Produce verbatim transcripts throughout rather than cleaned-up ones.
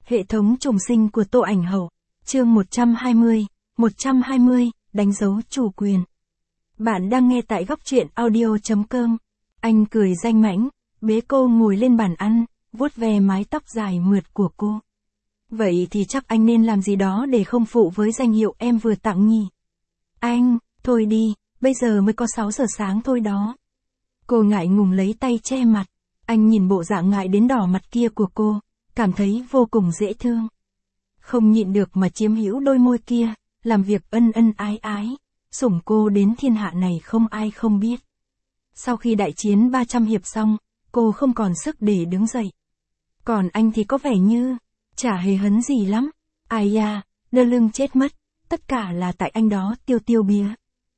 Hệ thống trùng sinh của Tô Ảnh Hậu. Chương một trăm hai mươi, một trăm hai mươi, đánh dấu chủ quyền. Bạn đang nghe tại góc truyện audio chấm com. Anh cười danh mãnh, bế cô ngồi lên bàn ăn, vuốt ve mái tóc dài mượt của cô. Vậy thì chắc anh nên làm gì đó để không phụ với danh hiệu em vừa tặng nhỉ? Anh, thôi đi, bây giờ mới có sáu giờ sáng thôi đó. Cô ngại ngùng lấy tay che mặt. Anh nhìn bộ dạng ngại đến đỏ mặt kia của cô, cảm thấy vô cùng dễ thương. Không nhịn được mà chiếm hữu đôi môi kia, làm việc ân ân ái ái, sủng cô đến thiên hạ này không ai không biết. Sau khi đại chiến ba trăm hiệp xong, cô không còn sức để đứng dậy. Còn anh thì có vẻ như, chả hề hấn gì lắm. Ai da, đơ lưng chết mất, tất cả là tại anh đó tiêu tiêu bía.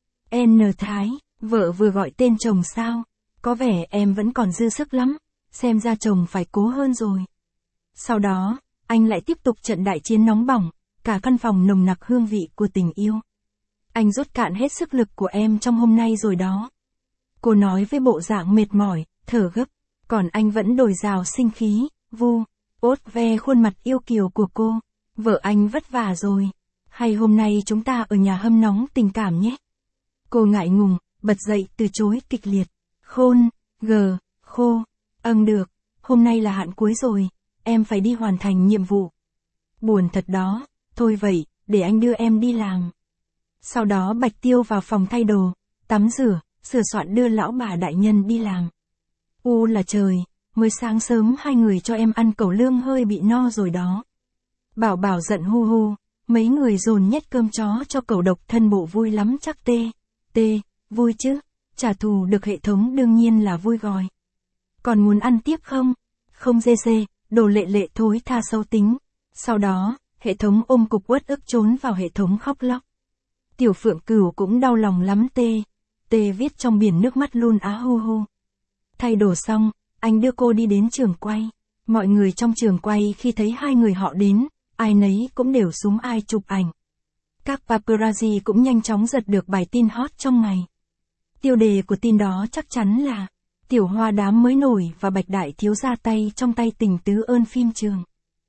N Thái, vợ vừa gọi tên chồng sao? Có vẻ em vẫn còn dư sức lắm, xem ra chồng phải cố hơn rồi. Sau đó, anh lại tiếp tục trận đại chiến nóng bỏng, cả căn phòng nồng nặc hương vị của tình yêu. Anh rút cạn hết sức lực của em trong hôm nay rồi đó. Cô nói với bộ dạng mệt mỏi, thở gấp, còn anh vẫn dồi dào sinh khí, vu, ốt ve khuôn mặt yêu kiều của cô. Vợ anh vất vả rồi, hay hôm nay chúng ta ở nhà hâm nóng tình cảm nhé? Cô ngại ngùng, bật dậy từ chối kịch liệt. Khôn, gờ, khô, âng được, hôm nay là hạn cuối rồi, em phải đi hoàn thành nhiệm vụ. Buồn thật đó, thôi vậy, để anh đưa em đi làm. Sau đó Bạch Tiêu vào phòng thay đồ, tắm rửa, sửa soạn đưa lão bà đại nhân đi làm. U là trời, mới sáng sớm hai người cho em ăn cẩu lương hơi bị no rồi đó. Bảo Bảo giận hu hu, mấy người dồn nhét cơm chó cho cẩu độc thân bộ vui lắm chắc tê, tê, vui chứ, trả thù được hệ thống đương nhiên là vui rồi. Còn muốn ăn tiếp không? Không dê dê, đồ lệ lệ thối tha xấu tính. Sau đó, hệ thống ôm cục uất ức trốn vào hệ thống khóc lóc. Tiểu Phượng Cửu cũng đau lòng lắm tê, tê viết trong biển nước mắt luôn á hu hu. Thay đồ xong, anh đưa cô đi đến trường quay. Mọi người trong trường quay khi thấy hai người họ đến, ai nấy cũng đều súm ai chụp ảnh. Các paparazzi cũng nhanh chóng giật được bài tin hot trong ngày. Tiêu đề của tin đó chắc chắn là Tiểu Hoa đám mới nổi và Bạch Đại thiếu ra tay trong tay tình tứ ơn phim trường.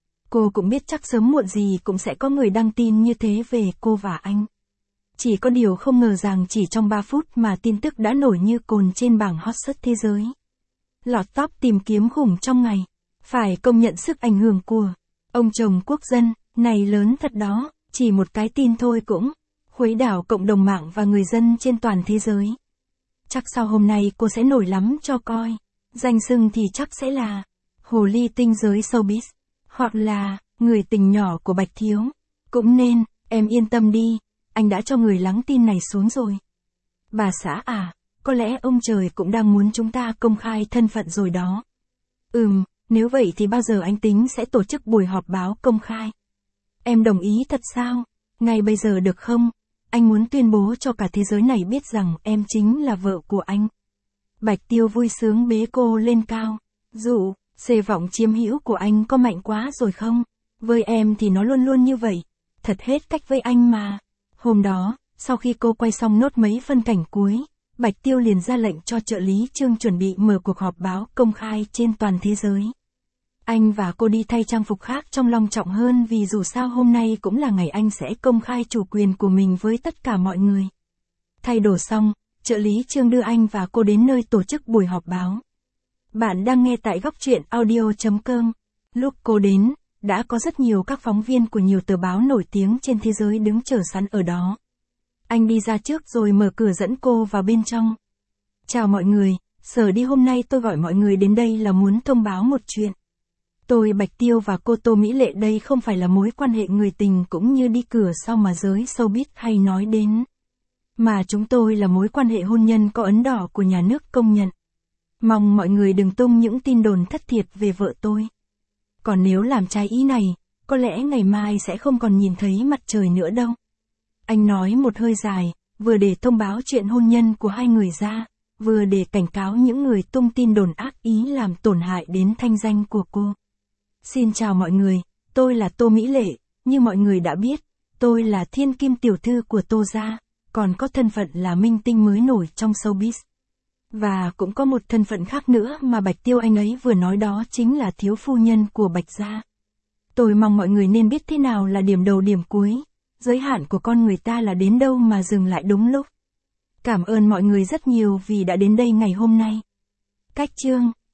Cô cũng biết chắc sớm muộn gì cũng sẽ có người đăng tin như thế về cô và anh. Chỉ có điều không ngờ rằng chỉ trong ba phút mà tin tức đã nổi như cồn trên bảng hot search thế giới. Lọt top tìm kiếm khủng trong ngày. Phải công nhận sức ảnh hưởng của ông chồng quốc dân, này lớn thật đó, chỉ một cái tin thôi cũng khuấy đảo cộng đồng mạng và người dân trên toàn thế giới. Chắc sau hôm nay cô sẽ nổi lắm cho coi. Danh xưng thì chắc sẽ là hồ ly tinh giới showbiz, hoặc là người tình nhỏ của Bạch Thiếu. Cũng nên, em yên tâm đi, anh đã cho người lắng tin này xuống rồi. Bà xã à, có lẽ ông trời cũng đang muốn chúng ta công khai thân phận rồi đó. Ừm, nếu vậy thì bao giờ anh tính sẽ tổ chức buổi họp báo công khai? Em đồng ý thật sao? Ngay bây giờ được không? Anh muốn tuyên bố cho cả thế giới này biết rằng em chính là vợ của anh. Bạch Tiêu vui sướng bế cô lên cao. Dụ, xê vọng chiếm hữu của anh có mạnh quá rồi không? Với em thì nó luôn luôn như vậy. Thật hết cách với anh mà. Hôm đó, sau khi cô quay xong nốt mấy phân cảnh cuối, Bạch Tiêu liền ra lệnh cho trợ lý Trương chuẩn bị mở cuộc họp báo công khai trên toàn thế giới. Anh và cô đi thay trang phục khác trông long trọng hơn vì dù sao hôm nay cũng là ngày anh sẽ công khai chủ quyền của mình với tất cả mọi người. Thay đồ xong, trợ lý Trương đưa anh và cô đến nơi tổ chức buổi họp báo. Bạn đang nghe tại góc truyện audio chấm com. Lúc cô đến, đã có rất nhiều các phóng viên của nhiều tờ báo nổi tiếng trên thế giới đứng chờ sẵn ở đó. Anh đi ra trước rồi mở cửa dẫn cô vào bên trong. Chào mọi người, Sở đi hôm nay tôi gọi mọi người đến đây là muốn thông báo một chuyện. Tôi Bạch Tiêu và cô Tô Mỹ Lệ đây không phải là mối quan hệ người tình cũng như đi cửa sau mà giới showbiz hay nói đến. Mà chúng tôi là mối quan hệ hôn nhân có ấn đỏ của nhà nước công nhận. Mong mọi người đừng tung những tin đồn thất thiệt về vợ tôi. Còn nếu làm trái ý này, có lẽ ngày mai sẽ không còn nhìn thấy mặt trời nữa đâu. Anh nói một hơi dài, vừa để thông báo chuyện hôn nhân của hai người ra, vừa để cảnh cáo những người tung tin đồn ác ý làm tổn hại đến thanh danh của cô. Xin chào mọi người, tôi là Tô Mỹ Lệ, như mọi người đã biết, tôi là thiên kim tiểu thư của Tô gia, còn có thân phận là minh tinh mới nổi trong showbiz. Và cũng có một thân phận khác nữa mà Bạch Tiêu anh ấy vừa nói đó chính là thiếu phu nhân của Bạch gia. Tôi mong mọi người nên biết thế nào là điểm đầu điểm cuối, giới hạn của con người ta là đến đâu mà dừng lại đúng lúc. Cảm ơn mọi người rất nhiều vì đã đến đây ngày hôm nay. Cách chương